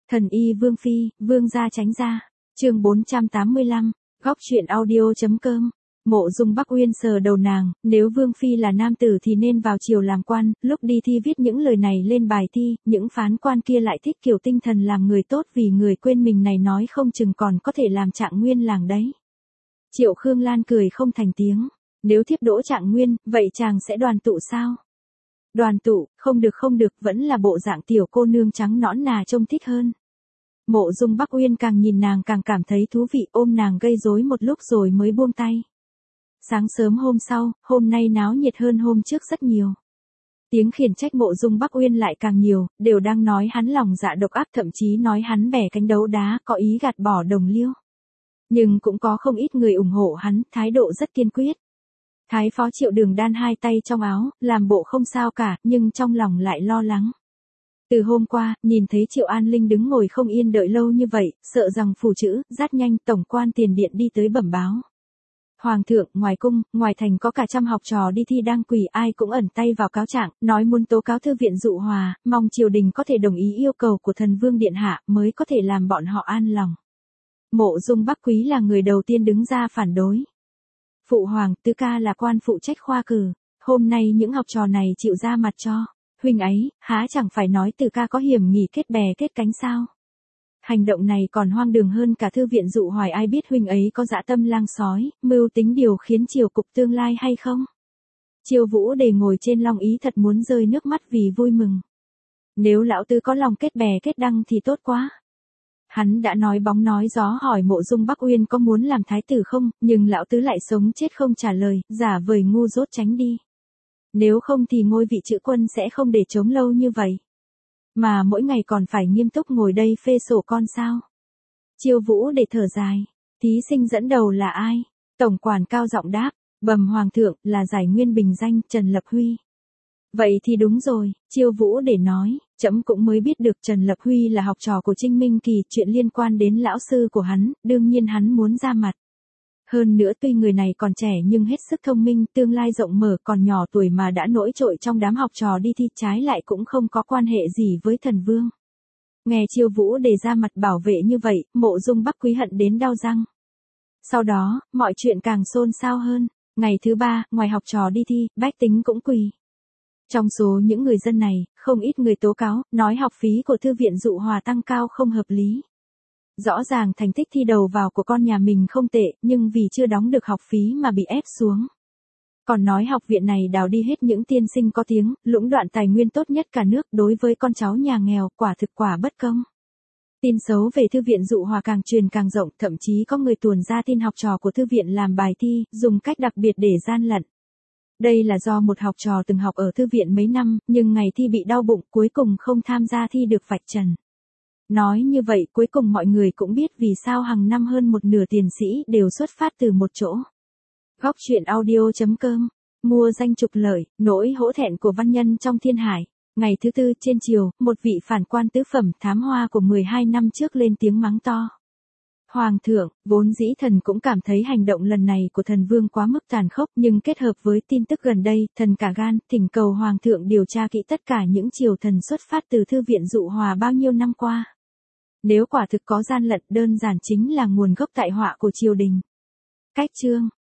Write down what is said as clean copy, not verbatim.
Thần y Vương Phi, Vương gia tránh ra. Chương 485, góc truyện audio.com. Mộ Dung Bắc Uyên sờ đầu nàng, nếu Vương Phi là nam tử thì nên vào triều làm quan, lúc đi thi viết những lời này lên bài thi, những phán quan kia lại thích kiểu tinh thần làm người tốt vì người quên mình này nói không chừng còn có thể làm Trạng Nguyên làng đấy. Triệu Khương Lan cười không thành tiếng, nếu thiếp đỗ Trạng Nguyên, vậy chàng sẽ đoàn tụ sao? Đoàn tụ, không được, vẫn là bộ dạng tiểu cô nương trắng nõn nà trông thích hơn. Mộ Dung Bắc Uyên càng nhìn nàng càng cảm thấy thú vị, ôm nàng gây rối một lúc rồi mới buông tay. Sáng sớm hôm sau, hôm nay náo nhiệt hơn hôm trước rất nhiều. Tiếng khiển trách Mộ Dung Bắc Uyên lại càng nhiều, đều đang nói hắn lòng dạ độc ác, thậm chí nói hắn bẻ cánh đấu đá, có ý gạt bỏ Đồng Liêu. Nhưng cũng có không ít người ủng hộ hắn, thái độ rất kiên quyết. Thái phó Triệu Đường đan hai tay trong áo, làm bộ không sao cả, nhưng trong lòng lại lo lắng. Từ hôm qua, nhìn thấy Triệu An Linh đứng ngồi không yên đợi lâu như vậy, sợ rằng phủ chữ, dắt nhanh tổng quan tiền điện đi tới bẩm báo. Hoàng thượng, ngoài cung, ngoài thành có cả trăm học trò đi thi đang quỳ, ai cũng ẩn tay vào cáo trạng, nói muốn tố cáo thư viện Dụ Hòa, mong triều đình có thể đồng ý yêu cầu của thần vương điện hạ mới có thể làm bọn họ an lòng. Mộ Dung Bắc Quý là người đầu tiên đứng ra phản đối. Phụ hoàng, tứ ca là quan phụ trách khoa cử, hôm nay những học trò này chịu ra mặt cho huynh ấy, há chẳng phải nói từ ca có hiểm nghỉ kết bè kết cánh sao? Hành động này còn hoang đường hơn cả thư viện Dụ Hoài, ai biết huynh ấy có dã tâm lang sói, mưu tính điều khiến triều cục tương lai hay không? Triều Vũ Đề ngồi trên long ý thật muốn rơi nước mắt vì vui mừng. Nếu lão tứ có lòng kết bè kết đăng thì tốt quá. Hắn đã nói bóng nói gió hỏi Mộ Dung Bắc Uyên có muốn làm thái tử không, nhưng lão tứ lại sống chết không trả lời, giả vời ngu dốt tránh đi. Nếu không thì ngôi vị chữ quân sẽ không để trống lâu như vậy. Mà mỗi ngày còn phải nghiêm túc ngồi đây phê sổ con sao? Chiêu Vũ để thở dài. Thí sinh dẫn đầu là ai? Tổng quản cao giọng đáp, bẩm hoàng thượng, là giải nguyên bình danh Trần Lập Huy. Vậy thì đúng rồi, Chiêu Vũ để nói, trẫm cũng mới biết được Trần Lập Huy là học trò của Trinh Minh Kỳ, chuyện liên quan đến lão sư của hắn, đương nhiên hắn muốn ra mặt. Hơn nữa tuy người này còn trẻ nhưng hết sức thông minh, tương lai rộng mở, còn nhỏ tuổi mà đã nổi trội trong đám học trò đi thi, trái lại cũng không có quan hệ gì với thần vương. Nghe Chiêu Vũ để ra mặt bảo vệ như vậy, Mộ Dung Bắc Quý hận đến đau răng. Sau đó, mọi chuyện càng xôn xao hơn. Ngày thứ ba, ngoài học trò đi thi, bách tính cũng quỳ. Trong số những người dân này, không ít người tố cáo, nói học phí của thư viện Dụ Hòa tăng cao không hợp lý. Rõ ràng thành tích thi đầu vào của con nhà mình không tệ, nhưng vì chưa đóng được học phí mà bị ép xuống. Còn nói học viện này đào đi hết những tiên sinh có tiếng, lũng đoạn tài nguyên tốt nhất cả nước, đối với con cháu nhà nghèo, quả thực quả bất công. Tin xấu về thư viện Dụ Hòa càng truyền càng rộng, thậm chí có người tuồn ra tin học trò của thư viện làm bài thi, dùng cách đặc biệt để gian lận. Đây là do một học trò từng học ở thư viện mấy năm, nhưng ngày thi bị đau bụng, cuối cùng không tham gia thi được vạch trần. Nói như vậy cuối cùng mọi người cũng biết vì sao hàng năm hơn một nửa tiến sĩ đều xuất phát từ một chỗ. Góc truyện audio.com. Mua danh trục lợi, nỗi hổ thẹn của văn nhân trong thiên hải. Ngày thứ tư trên chiều, một vị phản quan tứ phẩm thám hoa của 12 năm trước lên tiếng mắng to. Hoàng thượng, vốn dĩ thần cũng cảm thấy hành động lần này của thần vương quá mức tàn khốc, nhưng kết hợp với tin tức gần đây, thần cả gan, thỉnh cầu hoàng thượng điều tra kỹ tất cả những triều thần xuất phát từ thư viện Dụ Hòa bao nhiêu năm qua. Nếu quả thực có gian lận, đơn giản chính là nguồn gốc tại họa của triều đình. Cách chương.